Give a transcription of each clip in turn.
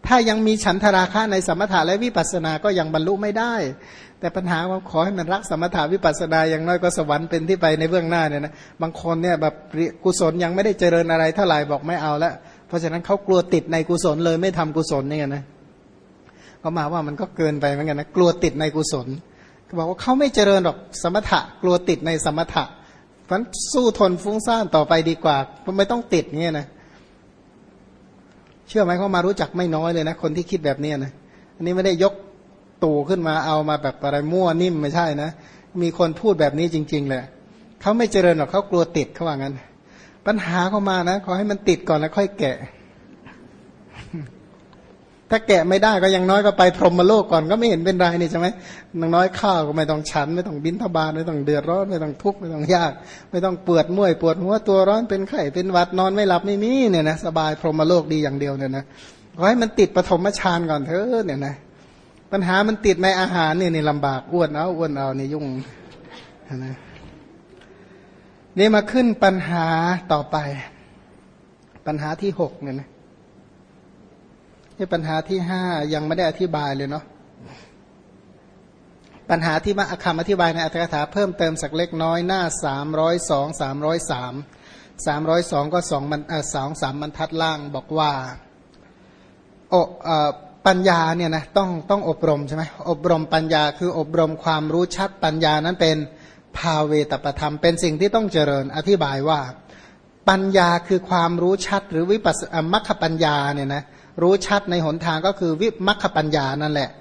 ถ้ายังมีฉันทราคะในสมถะและวิปัสสนาก็ยังบรรลุไม่ได้แต่ปัญหาว่าขอให้มันรักสมถะวิปัสสนาอย่างน้อยก็สวรรค์เป็นที่ไปในเบื้องหน้าเนี่ยนะบางคนเนี่ยแบบกุศลยังไม่ได้เจริญอะไรเท่าไหร่บอกไม่เอาแล้วเพราะฉะนั้นเขากลัวติดในกุศลเลยไม่ทำกุศลเนี่ยนะเขามาว่ามันก็เกินไปเหมือนกันนะกลัวติดในกุศลเขาบอกว่าเขาไม่เจริญหรอกสมถะกลัวติดในสมถะเพราะสู้ทนฟุ้งซ่านต่อไปดีกว่าไม่ต้องติดเงี้ยนะเชื่อไหมเขามารู้จักไม่น้อยเลยนะคนที่คิดแบบนี้นะอันนี้ไม่ได้ยกตู่ขึ้นมาเอามาแบบอะไรมั่วนิ่มไม่ใช่นะมีคนพูดแบบนี้จริงๆเลยเขาไม่เจริญหรอกเขากลัวติดเขาว่างั้นปัญหาเข้ามานะขอให้มันติดก่อนแล้วค่อยแกะถ้าแกะไม่ได้ก็ยังน้อยก็ไปพรหมโลกก่อนก็ไม่เห็นเป็นไรนี่ใช่ไหมน้อยข้าวก็ไม่ต้องฉันไม่ต้องบิณฑบาตไม่ต้องเดือดร้อนไม่ต้องทุกข์ไม่ต้องยากไม่ต้องปวดเมื่อยปวดหัวตัวร้อนเป็นไข้เป็นหวัดนอนไม่หลับไม่มีเนี่ยนะสบายพรหมโลกดีอย่างเดียวเนี่ยนะขอให้มันติดปฐมฌานก่อนเถอะเนี่ยนะปัญหามันติดในอาหารเนี่ยลำบากอ้วนเอานี่ยุ่งนะนี่มาขึ้นปัญหาต่อไปปัญหาที่6เนี่ยนะนี่ปัญหาที่5ยังไม่ได้อธิบายเลยเนาะปัญหาที่มาคำอธิบายในอรรถกถาเพิ่มเติมสักเล็กน้อยหน้า302 302ก็2-3 บรรทัดล่างบอกว่าปัญญาเนี่ยนะต้องอบรมใช่ไหมอบรมปัญญาคืออบรมความรู้ชัดปัญญานั้นเป็นภาเวตปธรรมเป็นสิ่งที่ต้องเจริญอธิบายว่าปัญญาคือความรู้ชัดหรือวิปัสสมัคคปัญญาเนี่ยนะรู้ชัดในหนทางก็คือวิมัคคปัญญานั่นแหละ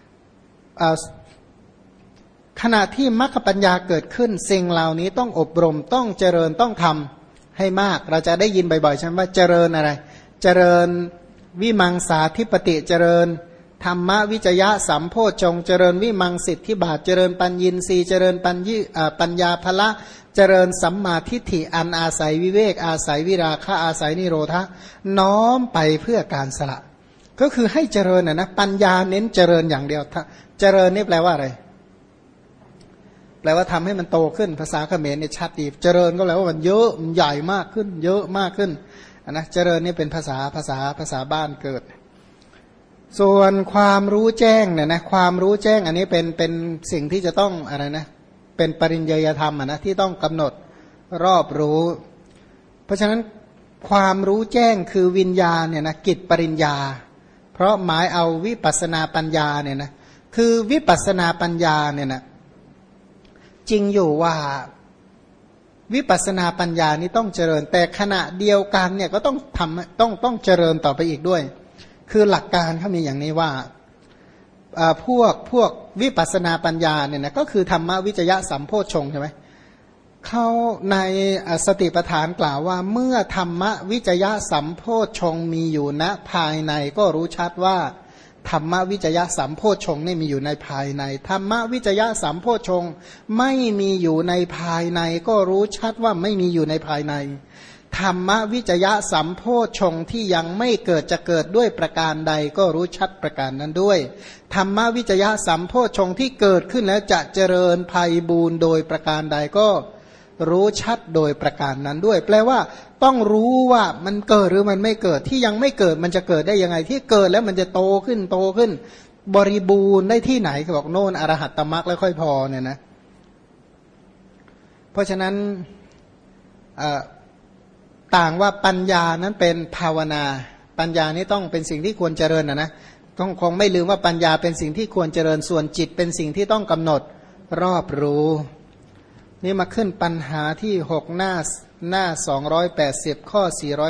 ขณะที่มัคคปัญญาเกิดขึ้นสิ่งเหล่านี้ต้องอบรมต้องเจริญต้องทำให้มากเราจะได้ยินบ่อยๆใช่ไหมว่าเจริญอะไรเจริญวิมังสาธิปติเจริญธรรมวิจยะสัมโพชฌงค์เจริญวิมังสิทธิบาทเจริญปัญญินทรีย์เจริญปัญญาภละเจริญสัมมาทิฏฐิอันอาศัยวิเวกอาศัยวิราคะอาศัยนิโรธะน้อมไปเพื่อการสละก็คือให้เจริญนะปัญญาเน้นเจริญอย่างเดียวเจริญนี่แปลว่าอะไรแปลว่าทำให้มันโตขึ้นภาษาเขมรเนี่ยชัดดีเจริญก็แปลว่ามันเยอะมันใหญ่มากขึ้นเยอะมากขึ้นนะเจริญนี่เป็นภาษาบ้านเกิดส่วนความรู้แจ้งเนี่ยนะความรู้แจ้งอันนี้เป็นสิ่งที่จะต้องอะไรนะเป็นปริญญาธรรมนะที่ต้องกำหนดรอบรู้เพราะฉะนั้นความรู้แจ้งคือวิญญาณเนี่ยนะกิจปริญญาเพราะหมายเอาวิปัสสนาปัญญาเนี่ยนะคือวิปัสสนาปัญญาเนี่ยนะจริงอยู่ว่าวิปัสสนาปัญญานี้ต้องเจริญแต่ขณะเดียวกันเนี่ยก็ต้องเจริญต่อไปอีกด้วยคือหลักการเขามีอย่างนี้ว่าพวกวิปัสสนาปัญญาเนี่ยนะก็คือธรรมวิจยะสัมโพชฌงค์ใช่ไหมเขาในสติปัฏฐานกล่าวว่าเมื่อธรรมวิจยะสัมโพชฌงค์มีอยู่ณภายในก็รู้ชัดว่าธรรมวิจยะสัมโพชฌงค์นี่มีอยู่ในภายในธรรมวิจยะสัมโพชฌงค์ไม่มีอยู่ในภายในก็รู้ชัดว่าไม่มีอยู่ในภายในธรรมวิจยะสัมโพชฌงค์ที่ยังไม่เกิดจะเกิดด้วยประการใดก็รู้ชัดประการนั้นด้วยธรรมวิจยะสัมโพชฌงค์ที่เกิดขึ้นแล้วจะเจริญไพบูรย์โดยประการใดก็รู้ชัดโดยประการนั้นด้วยแปลว่าต้องรู้ว่ามันเกิดหรือมันไม่เกิดที่ยังไม่เกิดมันจะเกิดได้ยังไงที่เกิดแล้วมันจะโตขึ้นบริบูรณ์ได้ที่ไหนเขาบอกโน่นอรหัตตมรรคแล้วค่อยพอเนี่ยนะเพราะฉะนั้นต่างว่าปัญญานั้นเป็นภาวนาปัญญานี้ต้องเป็นสิ่งที่ควรเจริญนะต้องคงไม่ลืมว่าปัญญาเป็นสิ่งที่ควรเจริญส่วนจิตเป็นสิ่งที่ต้องกำหนดรอบรู้นี่มาขึ้นปัญหาที่6หน้า280ข้อ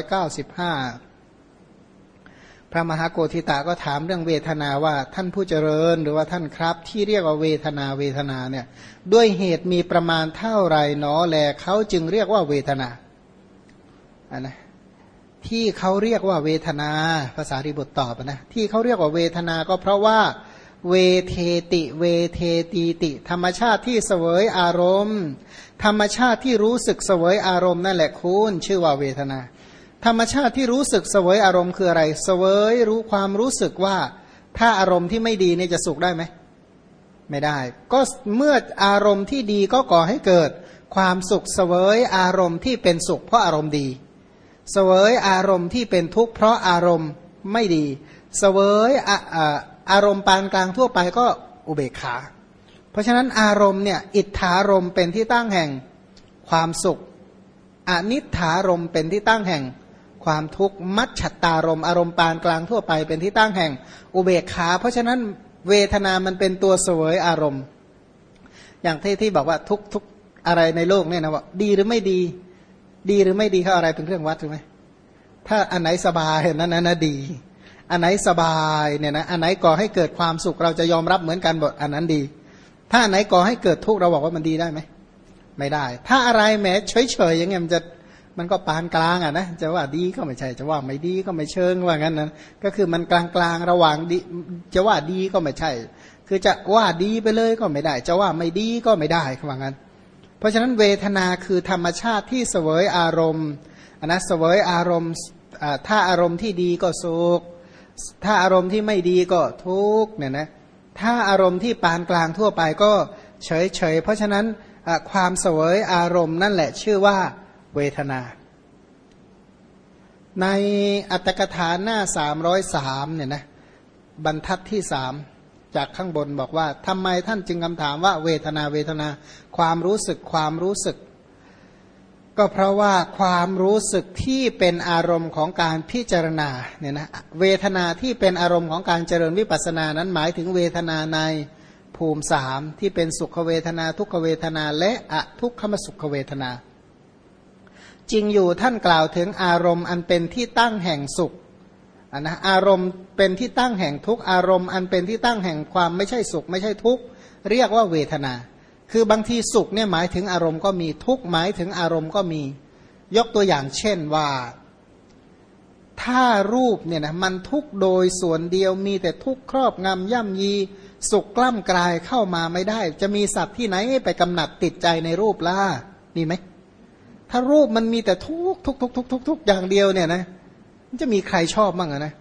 495พระมหาโกธิตะก็ถามเรื่องเวทนาว่าท่านผู้เจริญหรือว่าท่านครับที่เรียกว่าเวทนาเนี่ยด้วยเหตุมีประมาณเท่าไรหนอแลเขาจึงเรียกว่าเวทนานะที่เขาเรียกว่าเวทนาภาษาริบุตรตอบนะที่เขาเรียกว่าเวทนาก็เพราะว่าเวเทติเวเทตีติธรรมชาติที่เสวยอารมณ์ธรรมชาติที่รู้สึกเสวยอารมณ์นั่นแหละคุณชื่อว่าเวทนาธรรมชาติที่รู้สึกเสวยอารมณ์คืออะไรเสวยรู้ความรู้สึกว่าถ้าอารมณ์ที่ไม่ดีนี่จะสุขได้ไหมไม่ได้ก็เมื่ออารมณ์ที่ดีก็ก่อให้เกิดความสุขเสวยอารมณ์ที่เป็นสุขเพราะอารมณ์ดีเสวยอารมณ์ที่เป็นทุกข์เพราะอารมณ์ไม่ดีเสวยอารมณ์ปานกลางทั่วไปก็อุเบกขาเพราะฉะนั้นอารมณ์เนี่ยอิทธารมณ์เป็นที่ตั้งแห่งความสุขอนิทธารมณ์เป็นที่ตั้งแห่งความทุกข์มัจฉัตตารมณ์อารมณ์ปานกลางทั่วไปเป็นที่ตั้งแห่งอุเบกขาเพราะฉะนั้นเวทนามันเป็นตัวเสวยอารมณ์อย่างที่บอกว่าทุกอะไรในโลกเนี่ยนะว่าดีหรือไม่ดีดีหรือไม่ดีเขาอะไรเป็นเครื่องวัดถูกไหมถ้าอันไหนสบายนั้นนะดีอันไหนสบายเนี่ยนะอันไหนก่อให้เกิดความสุขเราจะยอมรับเหมือนกันหมดอันนั้นดีถ้าอันไหนก่อให้เกิดทุกข์เราบอกว่ามันดีได้ไหมไม่ได้ถ้าอะไรแม้เฉยๆอย่างเงี้ยมันก็ปานกลางอ่ะนะจะว่าดีก็ไม่ใช่จะว่าไม่ดีก็ไม่เชิงว่างั้นนะก็คือมันกลางๆระหว่างดีจะว่าดีก็ไม่ใช่คือจะว่าดีไปเลยก็ไม่ได้จะว่าไม่ดีก็ไม่ได้ว่างั้นเพราะฉะนั้นเวทนาคือธรรมชาติที่เสวยอารมณ์นะเสวยอารมณ์ถ้าอารมณ์ที่ดีก็สุขถ้าอารมณ์ที่ไม่ดีก็ทุกข์เนี่ยนะถ้าอารมณ์ที่ปานกลางทั่วไปก็เฉยเพราะฉะนั้นความเสวยอารมณ์นั่นแหละชื่อว่าเวทนาในอัตถกถาหน้า303เนี่ยนะบรรทัดที่3จากข้างบนบอกว่าทำไมท่านจึงคำถามว่าเวทนาความรู้สึกก็เพราะว่าความรู้สึกที่เป็นอารมณ์ของการพิจารณาเนี่ยนะเวทนาที่เป็นอารมณ์ของการเจริญวิปัสสนานั้นหมายถึงเวทนาในภูมิ3ที่เป็นสุขเวทนาทุกขเวทนาและอทุกขมสุขเวทนาจริงอยู่ท่านกล่าวถึงอารมณ์อันเป็นที่ตั้งแห่งสุขนะอารมณ์เป็นที่ตั้งแห่งทุกข์อารมณ์อันเป็นที่ตั้งแห่งความไม่ใช่สุขไม่ใช่ทุกข์เรียกว่าเวทนาคือบางทีสุขเนี่ยหมายถึงอารมณ์ก็มีทุกข์หมายถึงอารมณ์ก็มียกตัวอย่างเช่นว่าถ้ารูปเนี่ยนะมันทุกข์โดยส่วนเดียวมีแต่ทุกข์ครอบงำย่ำยีสุขกล้ำกลายเข้ามาไม่ได้จะมีสัตว์ที่ไหนไปกำหนัดติดใจในรูปล่ะมีไหมถ้ารูปมันมีแต่ทุกอย่างเดียวเนี่ยนะมันจะมีใครชอบบ้างนะ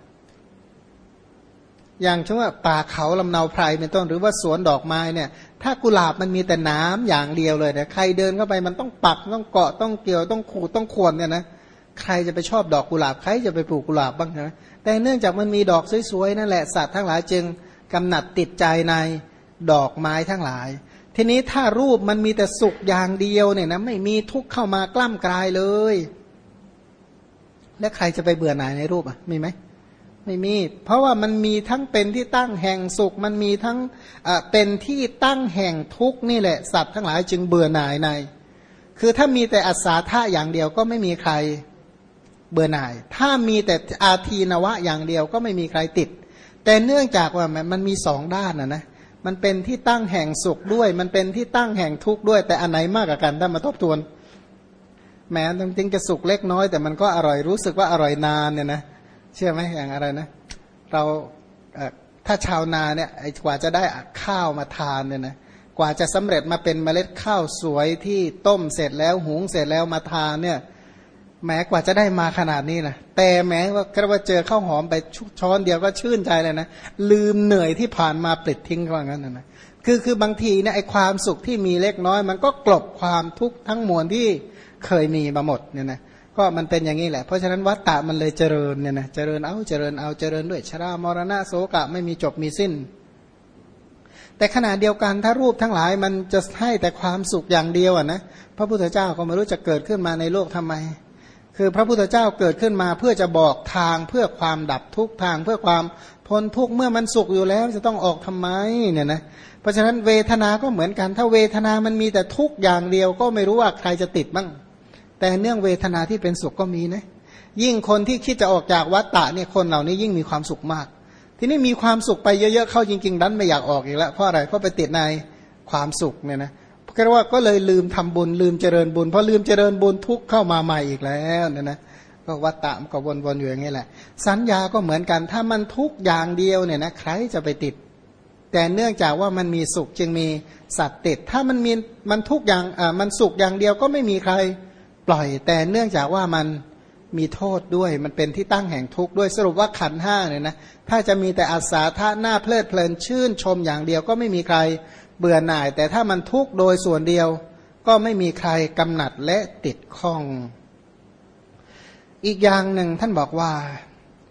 อย่างเช่นว่าป่าเขาลำเนาไพรเป็นต้นหรือว่าสวนดอกไม้เนี่ยถ้ากุหลาบมันมีแต่น้ำอย่างเดียวเลยเนี่ยใครเดินเข้าไปมันต้องปักต้องเกาะต้องเกี่ยวต้องขูดต้องข่วนเนี่ยนะใครจะไปชอบดอกกุหลาบใครจะไปปลูกกุหลาบบ้างนะแต่เนื่องจากมันมีดอกสวยๆนั่นแหละสัตว์ทั้งหลายจึงกำหนัดติดใจในดอกไม้ทั้งหลายทีนี้ถ้ารูปมันมีแต่สุขอย่างเดียวเนี่ยนะไม่มีทุกข์เข้ามากล้ำกลายเลยและใครจะไปเบื่อหน่ายในรูปอ่ะมีไหมไม่มีเพราะว่ามันมีทั้งเป็นที่ตั้งแห่งสุขมันมีทั้งเป็นที่ตั้งแห่งทุกข์นี่แหละสัตว์ทั้งหลายจึงเบื่อหน่ายในคือถ้ามีแต่อัศาธาอย่างเดียวก็ไม่มีใครเบื่อหน่ายถ้ามีแต่อาทีนวะอย่างเดียวก็ไม่มีใครติดแต่เนื่องจากว่ามันมีสองด้านนะมันเป็นที่ตั้งแห่งสุขด้วยมันเป็นที่ตั้งแห่งทุกข์ด้วยแต่อันไหนมากกว่ากันถ้ามาทบทวนแม้จริงๆจะสุขเล็กน้อยแต่มันก็อร่อยรู้สึกว่าอร่อยนานเนี่ยนะเชื่อไหมอย่างอะไรนะเราถ้าชาวนาเนี่ยกว่าจะได้ข้าวมาทานเนี่ยนะกว่าจะสำเร็จมาเป็นเมล็ดข้าวสวยที่ต้มเสร็จแล้วหุงเสร็จแล้วมาทานเนี่ยแม้กว่าจะได้มาขนาดนี้นะแต่แม้ว่าเจอข้าวหอมไปช้อนเดียวก็ชื่นใจเลยนะลืมเหนื่อยที่ผ่านมาปลิดทิ้งว่างั้นนะคือบางทีเนี่ยไอความสุขที่มีเล็กน้อยมันก็กลบความทุกข์ทั้งมวลที่เคยมีมาหมดเนี่ยนะก็มันเป็นอย่างนี้แหละเพราะฉะนั้นวัฏฏะมันเลยเจริญเนี่ยนะเจริญเจริญด้วยชรามรณะโศกะไม่มีจบมีสิ้นแต่ขณะเดียวกันถ้ารูปทั้งหลายมันจะให้แต่ความสุขอย่างเดียวอ่ะนะพระพุทธเจ้าก็ไม่รู้จะเกิดขึ้นมาในโลกทำไมคือพระพุทธเจ้าเกิดขึ้นมาเพื่อจะบอกทางเพื่อความดับทุกทางเพื่อความพ้นทุกเมื่อมันสุขอยู่แล้วจะต้องออกทำไมเนี่ยนะเพราะฉะนั้นเวทนาก็เหมือนกันถ้าเวทนามันมีแต่ทุกอย่างเดียวก็ไม่รู้ว่าใครจะติดบ้างแต่เนื่องเวทนาที่เป็นสุขก็มีนะยิ่งคนที่คิดจะออกจากวัฏฏะเนี่ยคนเหล่านี้ยิ่งมีความสุขมากทีนี้มีความสุขไปเยอะๆเข้าจริงๆดันไม่อยากออกอีกแล้วเพราะอะไรเพราะไปติดในความสุขเนี่ยนะก็เลยลืมทำบุญลืมเจริญบุญพอลืมเจริญบุญทุกข์เข้ามาใหม่อีกแล้วเนี่ยนะก็วัฏฏะมันก็วนๆอยู่อย่างนี้แหละสัญญาก็เหมือนกันถ้ามันทุกอย่างเดียวเนี่ยนะใครจะไปติดแต่เนื่องจากว่ามันมีสุขจึงมีสัตว์ติดถ้ามันทุกอย่างมันสุขอย่างเดียวก็ไม่มีใครปล่อยแต่เนื่องจากว่ามันมีโทษด้วยมันเป็นที่ตั้งแห่งทุกข์ด้วยสรุปว่าขันธ์ห้าเนี่ยนะถ้าจะมีแต่อาสาทะหน้าเพลิดเพลินชื่นชมอย่างเดียวก็ไม่มีใครเบื่อหน่ายแต่ถ้ามันทุกข์โดยส่วนเดียวก็ไม่มีใครกำหนัดและติดข้องอีกอย่างหนึ่งท่านบอกว่าค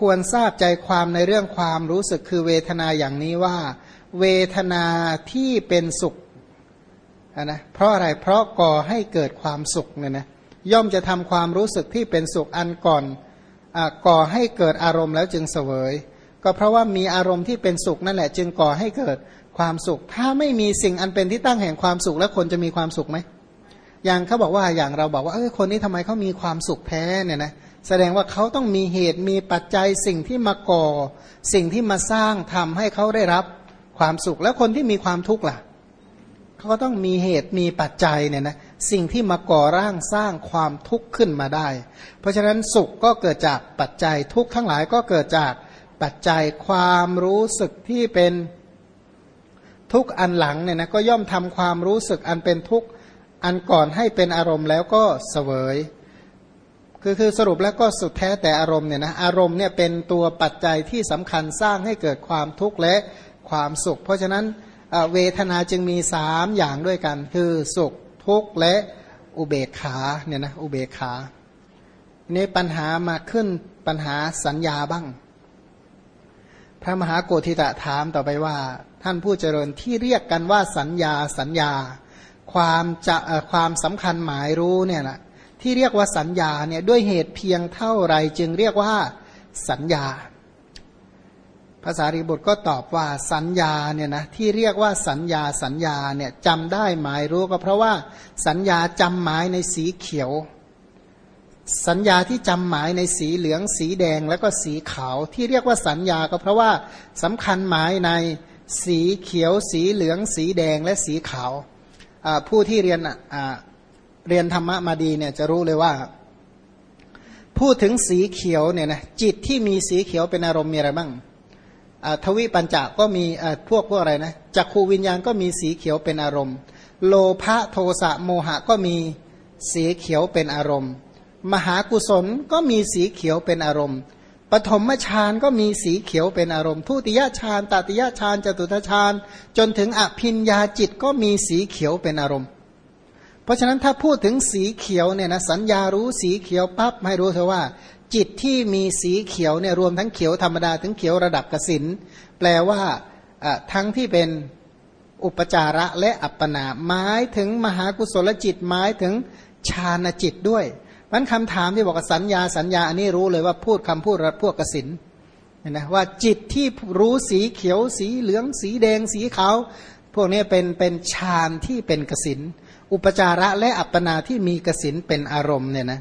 ควรทราบใจความในเรื่องความรู้สึกคือเวทนาอย่างนี้ว่าเวทนาที่เป็นสุขนะเพราะอะไรเพราะก่อให้เกิดความสุขเนี่ยนะย่อมจะทำความรู้สึกที่เป็นสุขอันก่อนก่อให้เกิดอารมณ์แล้วจึงเสวยก็เพราะว่ามีอารมณ์ที่เป็นสุขนั่นแหละจึงก่อให้เกิดความสุขถ้าไม่มีสิ่งอันเป็นที่ตั้งแห่งความสุขแล้วคนจะมีความสุขไหมอย่างเขาบอกว่าอย่างเราบอกว่าคนนี้ทำไมเขามีความสุขแท้เนี่ยนะแสดงว่าเขาต้องมีเหตุมีปัจจัยสิ่งที่มาก่อสิ่งที่มาสร้างทำให้เขาได้รับความสุขแล้วคนที่มีความทุกข์ล่ะเขาก็ต้องมีเหตุมีปัจจัยเนี่ยนะสิ่งที่มาก่อร่างสร้างความทุกข์ขึ้นมาได้เพราะฉะนั้นสุขก็เกิดจากปัจจัยทุกข์ทั้งหลายก็เกิดจากปัจจัยความรู้สึกที่เป็นทุกข์อันหลังเนี่ยนะก็ย่อมทำความรู้สึกอันเป็นทุกข์อันก่อนให้เป็นอารมณ์แล้วก็เสวยคือสรุปแล้วก็สุดแท้แต่อารมณ์เนี่ยนะอารมณ์เนี่ยเป็นตัวปัจจัยที่สำคัญสร้างให้เกิดความทุกข์และความสุขเพราะฉะนั้นเวทนาจึงมี3อย่างด้วยกันคือสุขทุกข์และอุเบกขาเนี่ยนะอุเบกขานี่ปัญหามาขึ้นปัญหาสัญญาบ้างพระมหาโกธิตะถามต่อไปว่าท่านผู้เจริญที่เรียกกันว่าสัญญาความสำคัญหมายรู้เนี่ยนะที่เรียกว่าสัญญาเนี่ยด้วยเหตุเพียงเท่าไรจึงเรียกว่าสัญญาภาษารีบุตรก็ตอบว่าสัญญาเนี่ยนะที่เรียกว่าสัญญาเนี่ยจำได้หมายรู้ก็เพราะว่าสัญญาจำหมายในสีเขียวสัญญาที่จำหมายในสีเหลืองสีแดงแล้วก็สีขาวที่เรียกว่าสัญญาก็เพราะว่าสำคัญหมายในสีเขียวสีเหลืองสีแดงและสีขาวผู้ที่เรียนธรรมะมาดีเนี่ยจะรู้เลยว่าพูดถึงสีเขียวเนี่ยนะจิตที่มีสีเขียวเป็นอารมณ์มีอะไรบ้างทวิปัญจก็มีพวกอะไรนะจักขูวิญญาณก็มีสีเขียวเป็นอารมณ์โลภะโทสะโมหะก็มีสีเขียวเป็นอารมณ์มหากุศลก็มีสีเขียวเป็นอารมณ์ปฐมฌานก็มีสีเขียวเป็นอารมณ์ทุติยฌานตติยฌานจตุตฌานจนถึงอภิญญาจิตก็มีสีเขียวเป็นอารมณ์เพราะฉะนั้นถ้าพูดถึงสีเขียวเนี่ยนะสัญญารู้สีเขียวปั๊บให้รู้เถอะว่าจิตที่มีสีเขียวเนี่ยรวมทั้งเขียวธรรมดาถึงเขียวระดับกสิณแปลว่าทั้งที่เป็นอุปจาระและอัปปนาหมายถึงมหากุศลจิตหมายถึงฌานจิตด้วยมันคำถามที่บอกว่าสัญญาอันนี้รู้เลยว่าพูดคำพูดพวกกสิณเห็นไหมว่าจิตที่รู้สีเขียวสีเหลืองสีแดงสีขาวพวกนี้เป็นฌานที่เป็นกสิณอุปจาระและอัปปนาที่มีกสิณเป็นอารมณ์เนี่ยนะ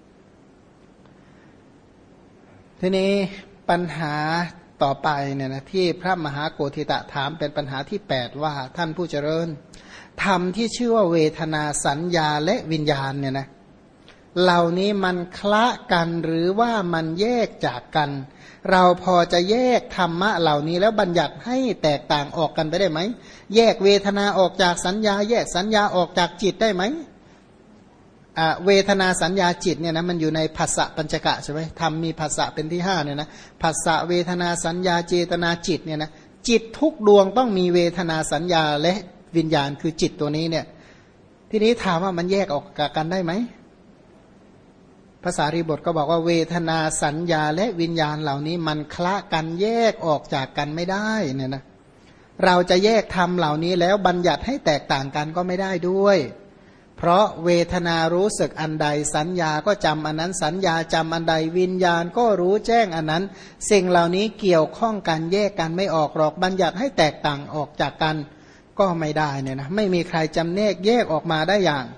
ทีนี้ปัญหาต่อไปเนี่ยนะที่พระมหาโกธิตะถามเป็นปัญหาที่8ว่าท่านผู้เจริญธรรมที่ชื่อว่าเวทนาสัญญาและวิญญาณเนี่ยนะเหล่านี้มันคละกันหรือว่ามันแยกจากกันเราพอจะแยกธรรมะเหล่านี้แล้วบัญญัติให้แตกต่างออกกันไปได้ไหมแยกเวทนาออกจากสัญญาแยกสัญญาออกจากจิตได้ไหมเวทนาสัญญาจิตเนี่ยนะมันอยู่ในผัสสะปัญจกะใช่ไหมธรรมมีผัสสะเป็นที่5เนี่ยนะผัสสะเวทนาสัญญาเจตนาจิตเนี่ยนะจิตทุกดวงต้องมีเวทนาสัญญาและวิญญาณคือจิตตัวนี้เนี่ยทีนี้ถามว่ามันแยกออกจากกันได้ไหมภาษารีบทก็บอกว่าเวทนาสัญญาและวิญญาณเหล่านี้มันคละกันแยกออกจากกันไม่ได้เนี่ยนะเราจะแยกธรรมเหล่านี้แล้วบัญญัติให้แตกต่างกันก็ไม่ได้ด้วยเพราะเวทนารู้สึกอันใดสัญญาก็จำอันนั้นสัญญาจำอันใดวิญญาณก็รู้แจ้งอันนั้นสิ่งเหล่านี้เกี่ยวข้องกันแยกกันไม่ออกหรอกบัญญัติให้แตกต่างออกจากกันก็ไม่ได้เนี่ยนะไม่มีใครจำแนกแยกออกมาได้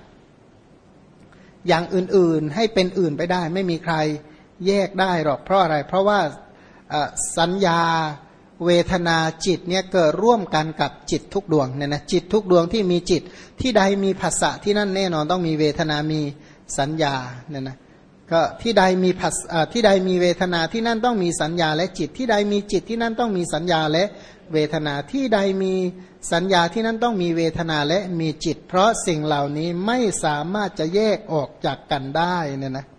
อย่างอื่นๆให้เป็นอื่นไปได้ไม่มีใครแยกได้หรอกเพราะอะไรเพราะว่าสัญญาเวทนาจิตเนี่ยเกิดร่วมกันกับจิตทุกดวงเนี่ยนะจิตทุกดวงที่มีจิตที่ใดมีผัสสะที่นั่นแน่นอนต้องมีเวทนามีสัญญาเนี่ยนะก็ที่ใดมีที่ใดมีเวทนาที่นั่นต้องมีสัญญาและจิตที่ใดมีจิตที่นั่นต้องมีสัญญาและเวทนาที่ใดมีสัญญาที่นั่นต้องมีเวทนาและมีจิตเพราะสิ่งเหล่านี้ไม่สามารถจะแยกออกจากกันได้เนี่ยนะ